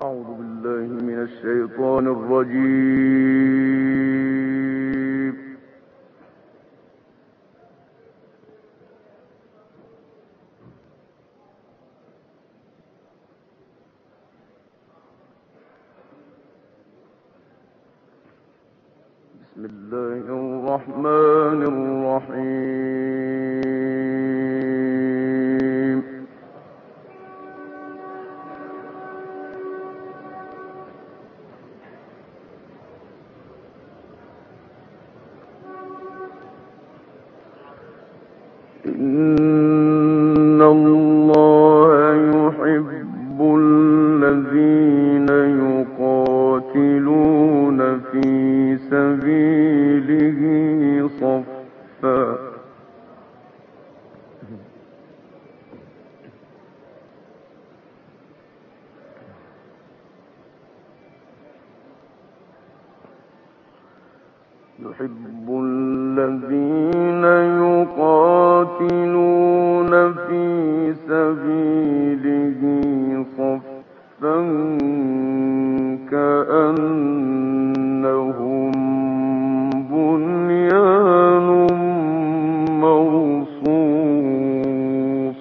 أعوذ بالله من الشيطان الرجيم. بسم الله الرحمن الرحيم. إن الله يحب الذين يقاتلون في سبيله صفا يحب الذين يقاتلون في سبيله صفا كأنهم بنيان مرصوص.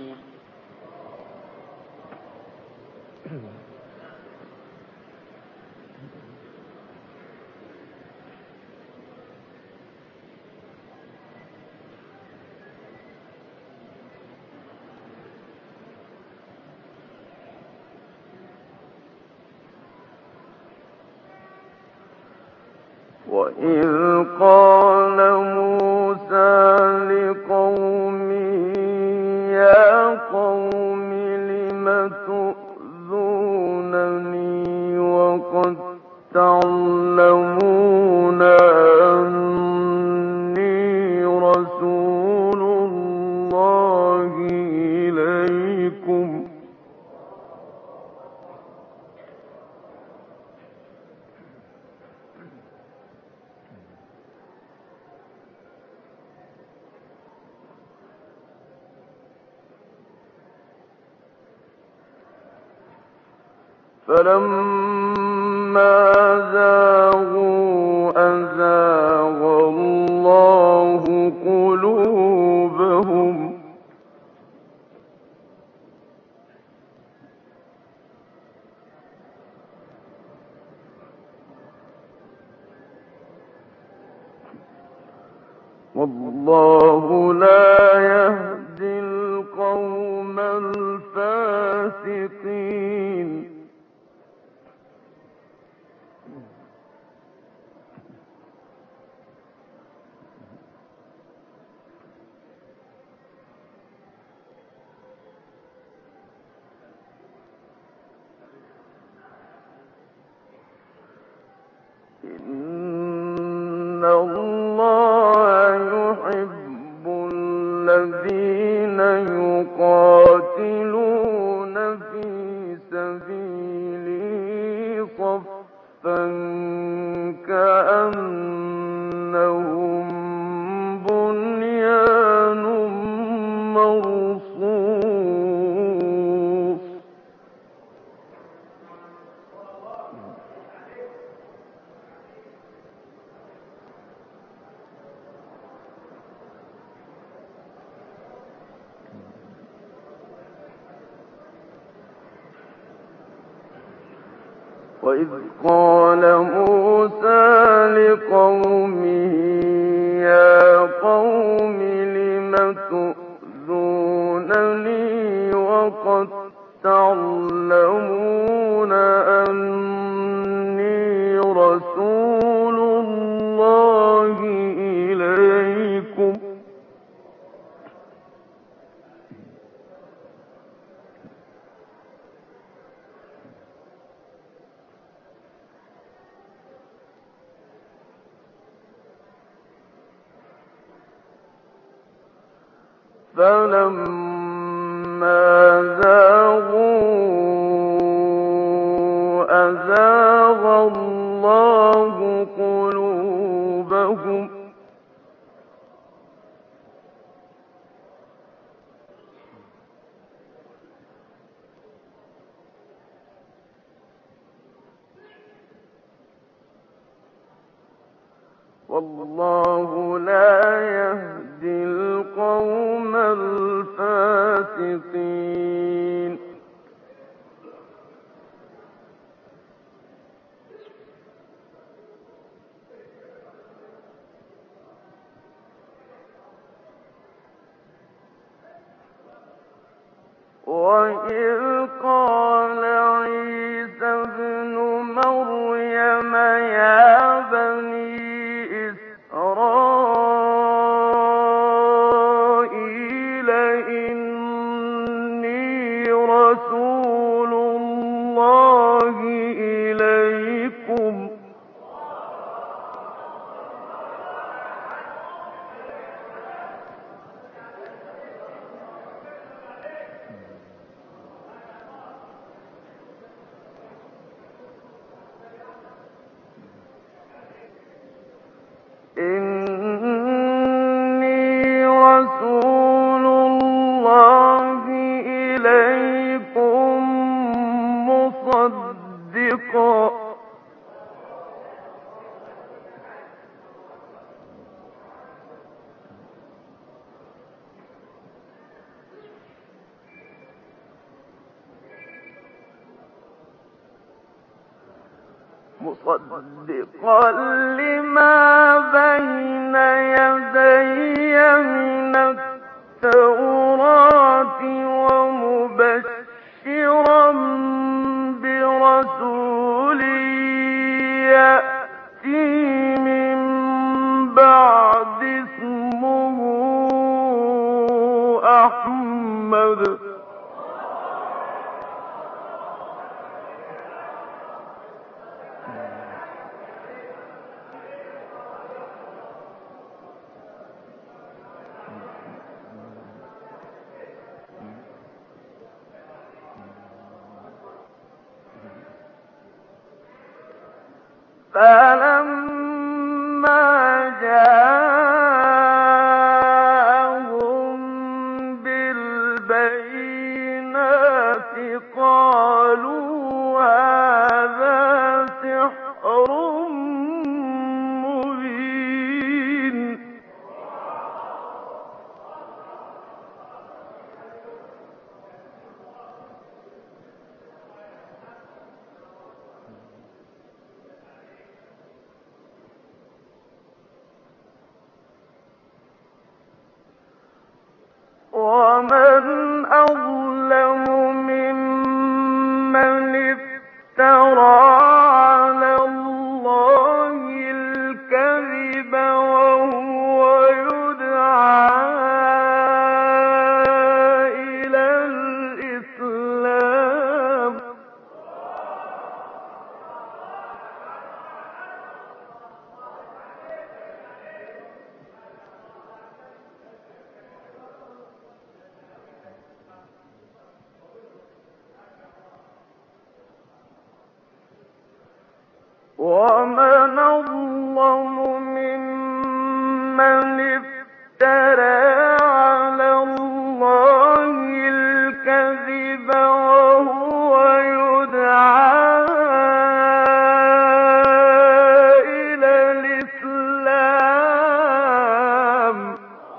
وإذ قال موسى لقومه يا قوم لم تؤذونني وقد تعلمون أني رسول الله إليكم فلما زاغوا أزاغ الله قلوبهم والله لا يهدي القوم الفاسقين. إن الله يحب الذين يقاتلون في سبيله صفا كأنهم بنيان مرصوص. وإذ قال موسى لقومه يا قوم لم تؤذونني وقد تعلمون أني رسول الله إليكم فلما زاغوا أزاغ الله قلوبهم والله لا يهدي القوم الفاسقين. وإذ قال عيسى ابن مريم يا بني إسرائيل إني رسول الله إليكم مصدقا لما بين يدي من التوراة ومبشرا برسول يأتي من بعد اسمه أحمد فلما جاءهم بالبينات قالوا هذا سحر مبين. ومن أظلم ممن افترى على الله الكذب وهو يدعى إلى الإسلام. ومن أظلم ممن افترى على الله الكذب وهو يدعى إلى الإسلام.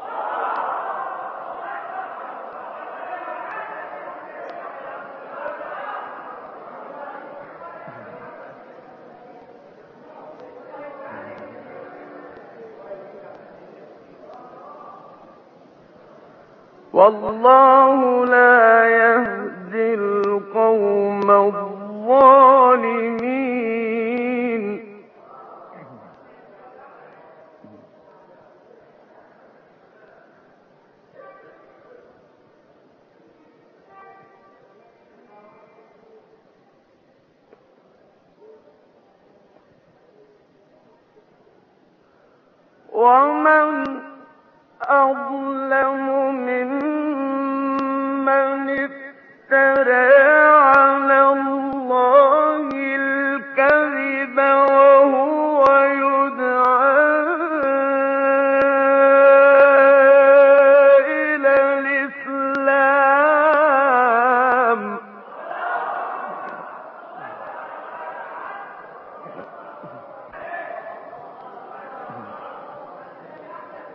والله لا يهدي القوم الظالمين. ومن أظلم ممن افترى على الله الكذب وهو يدعى إلى الإسلام.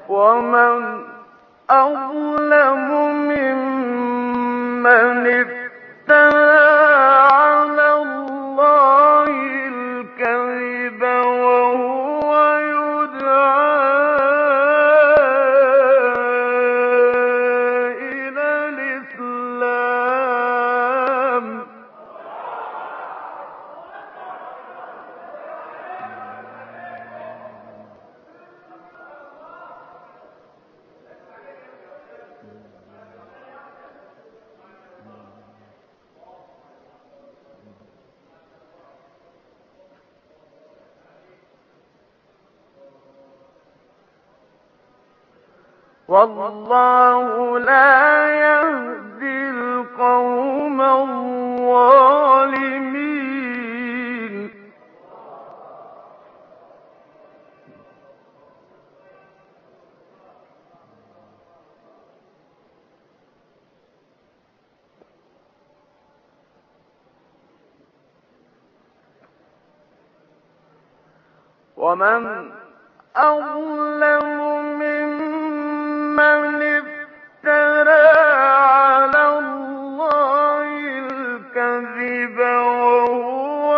ومن أظلم ممن افترى على الله الكذب وهو يدعى إلى الإسلام. والله لا يهدي القوم الظالمين. ومن أظلم ممن افترى على الله الكذب وهو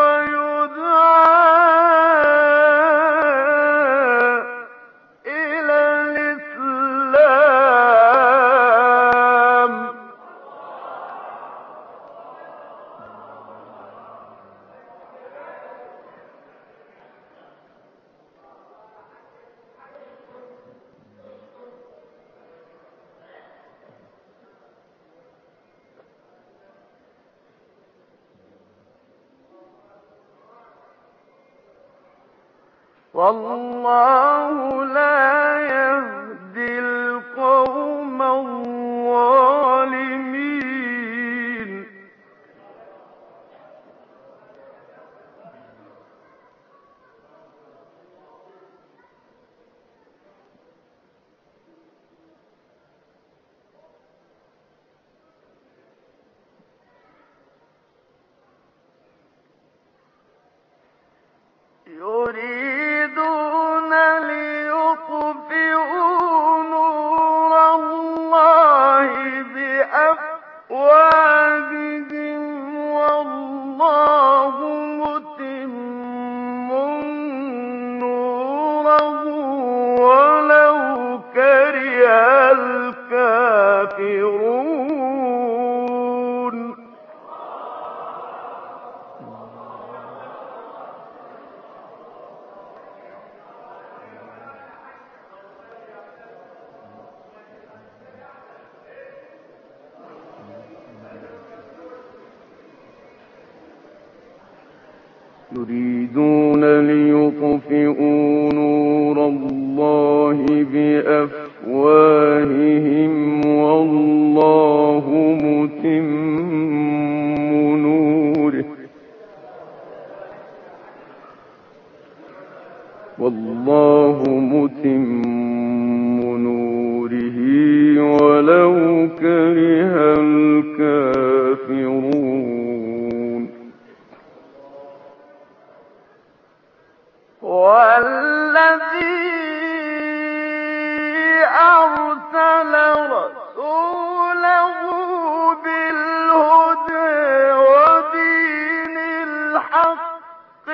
يدعى إلى الإسلام. والله لا يهدي القوم الظالمين. يريدون ليطفئوا نور الله بأفواههم والله متم نوره ولو كره الكافرون. يريدون ليطفئوا نور الله بأفواههم والله متم نوره ولو كره الكافرون. والذي أرسل رسوله بالهدى ودين الحق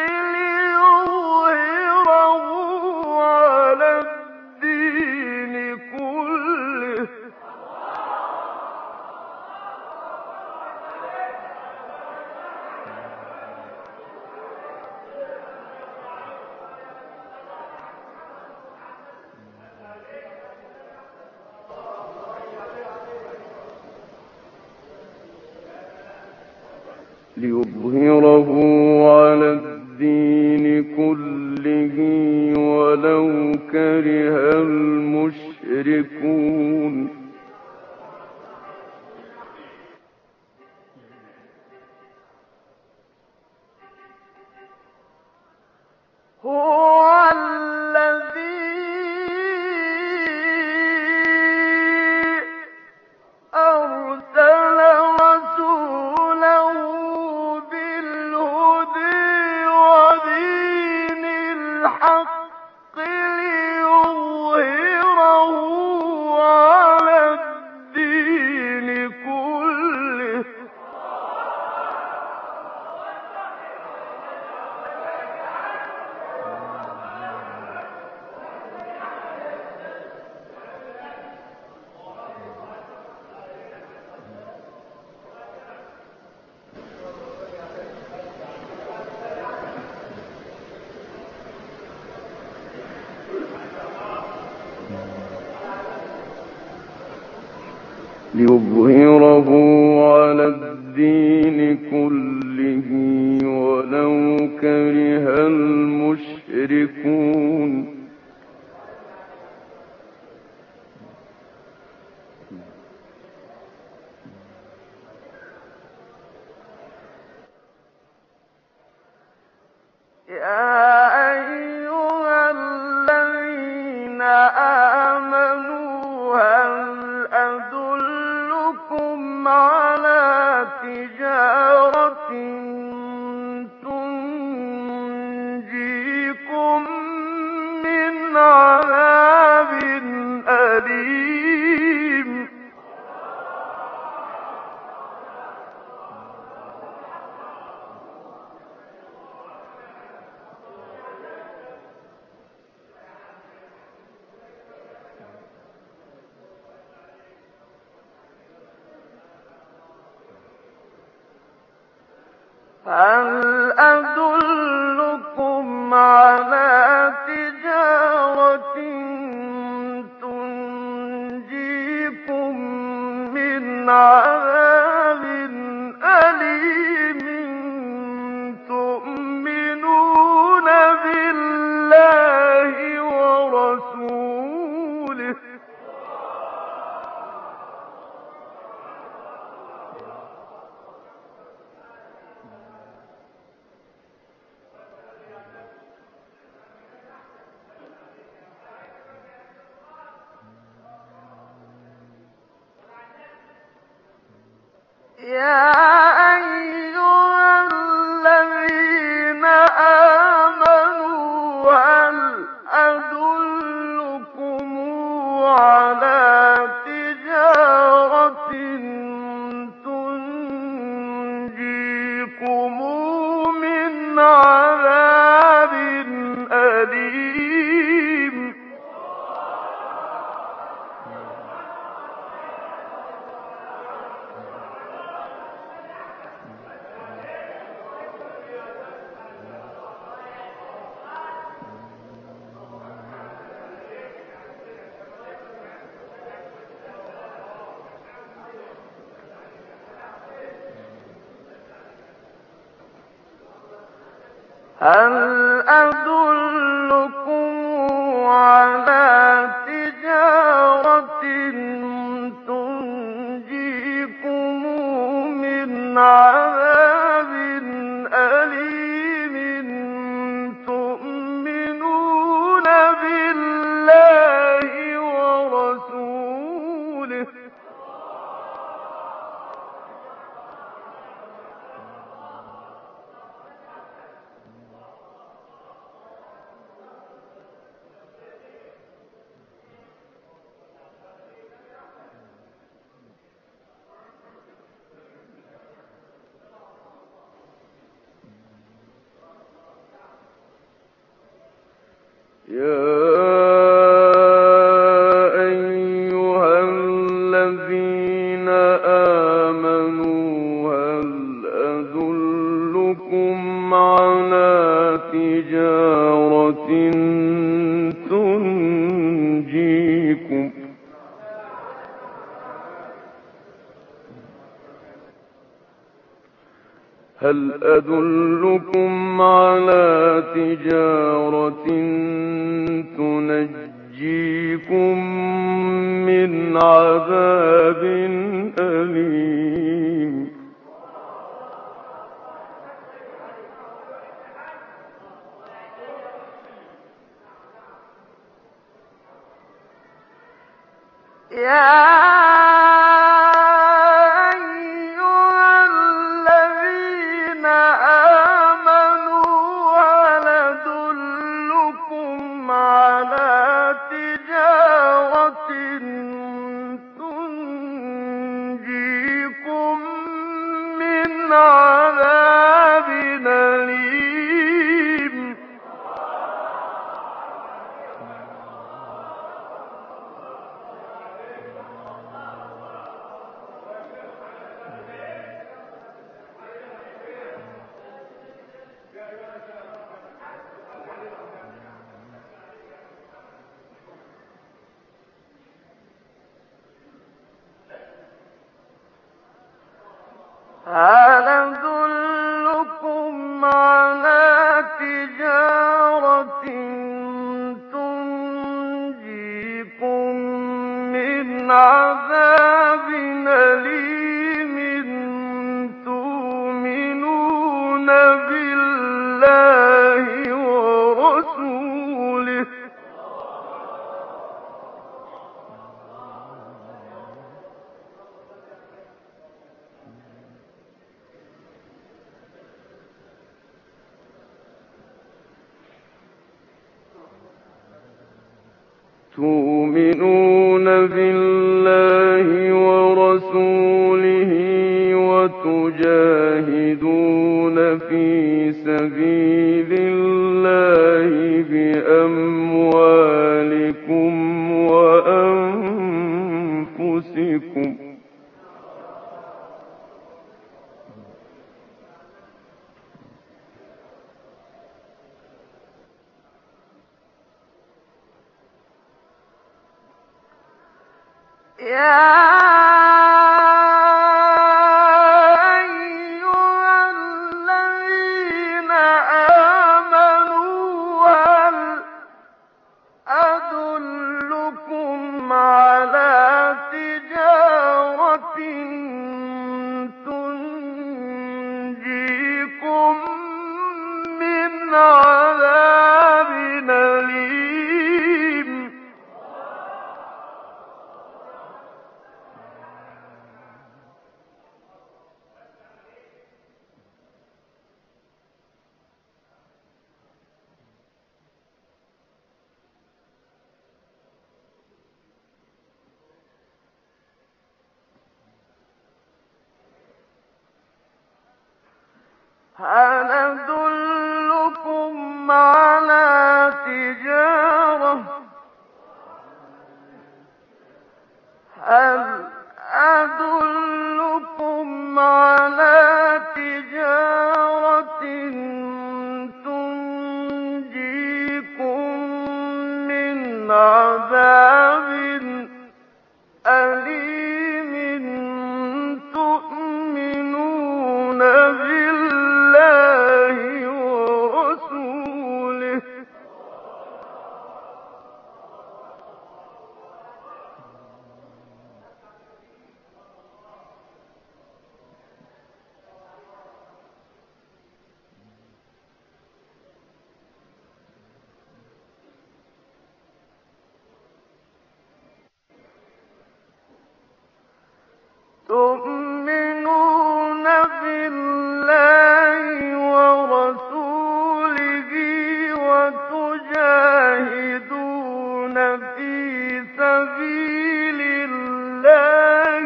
ليظهره على الدين كله ولو كره المشركون. هو الذي أرسل رسوله بالهدى ودين الحق ليظهره ليظهره على الدين كله ولو كره المشركون. هل أدلكم على تجارة تنجيكم من عذاب أليم تؤمنون بالله ورسوله يا أيها الذين آمنوا هل أدلكم على تجارة تنجيكم من عذاب أليم هل أدلكم على تجارة تنجيكم من عذاب أليم تؤمنون بالله ورسوله يا أيها الذين آمنوا هل أدلكم على تجارة تنجيكم هل أدلكم على تجارة تنجيكم من عذاب أليم يا عذاب أليم هل أدلكم على تجارة تنجيكم من عذاب أليم تؤمنون بالله ورسوله وتجاهدون في سبيل الله بأموالكم وأنفسكم هل أدلكم على تجارة تنجيكم من عذاب أليم تؤمنون بالله ورسوله تؤمنون بالله ورسوله وتجاهدون في سبيل الله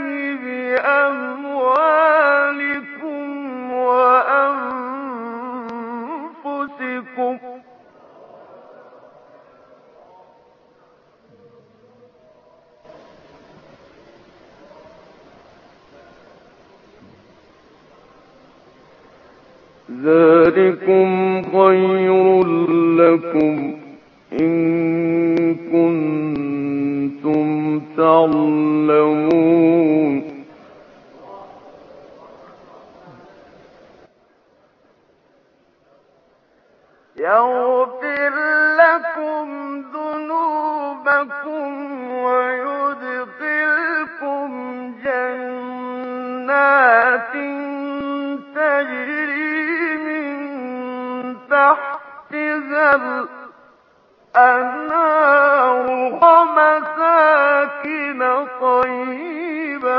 بأموالكم وأنفسكم ذلكم خير لكم إن كنتم تعلمون يغفر لكم ذنوبكم ويدخلكم جنات تجري من تحتها الأنهار ومساكن طيبة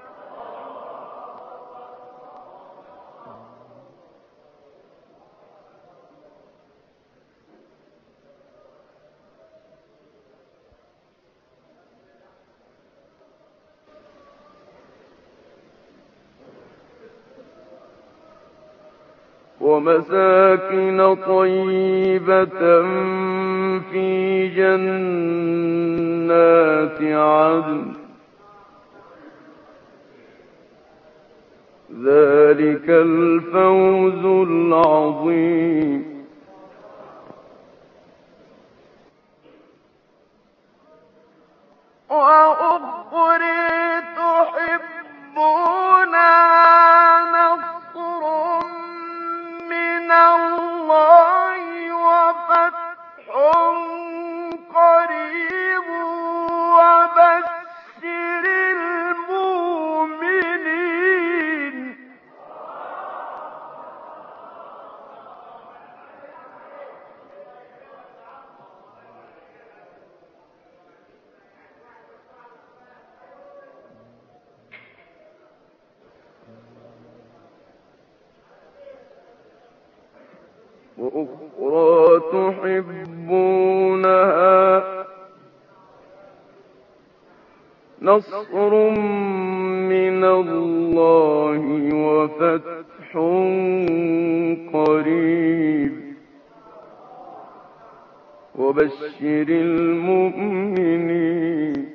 في جنات عدن ذلك الفوز العظيم وأخرى تحبونها وأخرى تحبونها نصر من الله وفتح قريب وبشر المؤمنين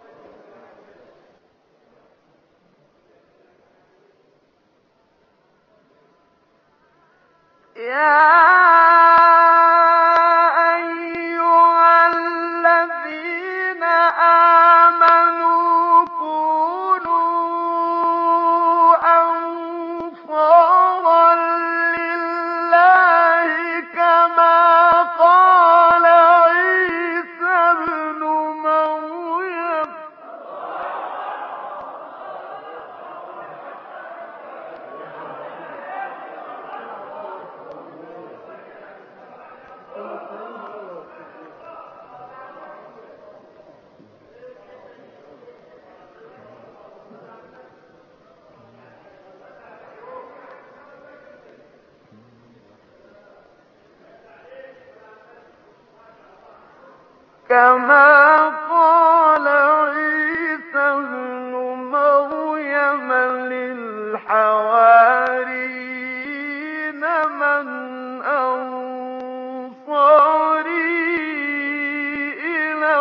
كما قال عيسى ابن مريم للحواريين من أنصاري إلى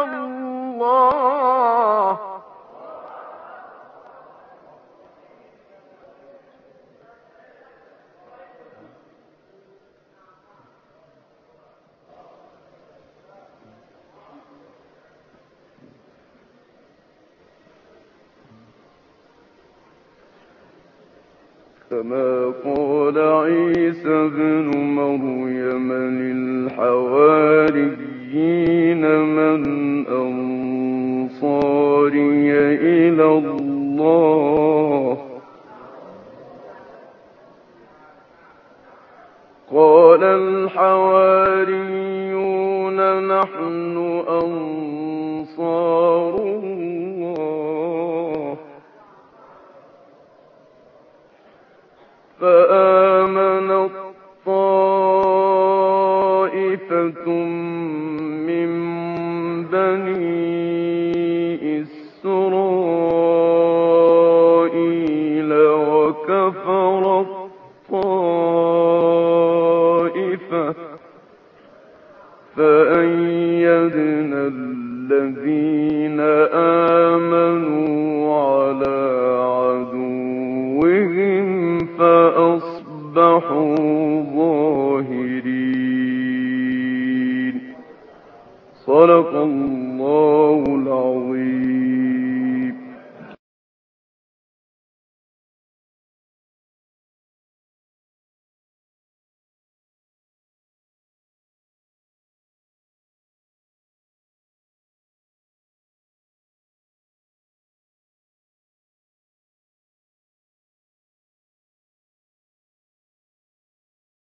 الله كما قال عيسى ابن مريم للحواريين من أنصاري إلى الله قال الحواريون نحن أنصار الله فآمنت طائفة من بني إسرائيل وكفرت طائفة فأيدنا الذين آمنوا على عدوهم فأصبحوا ظاهرين. صدق الله.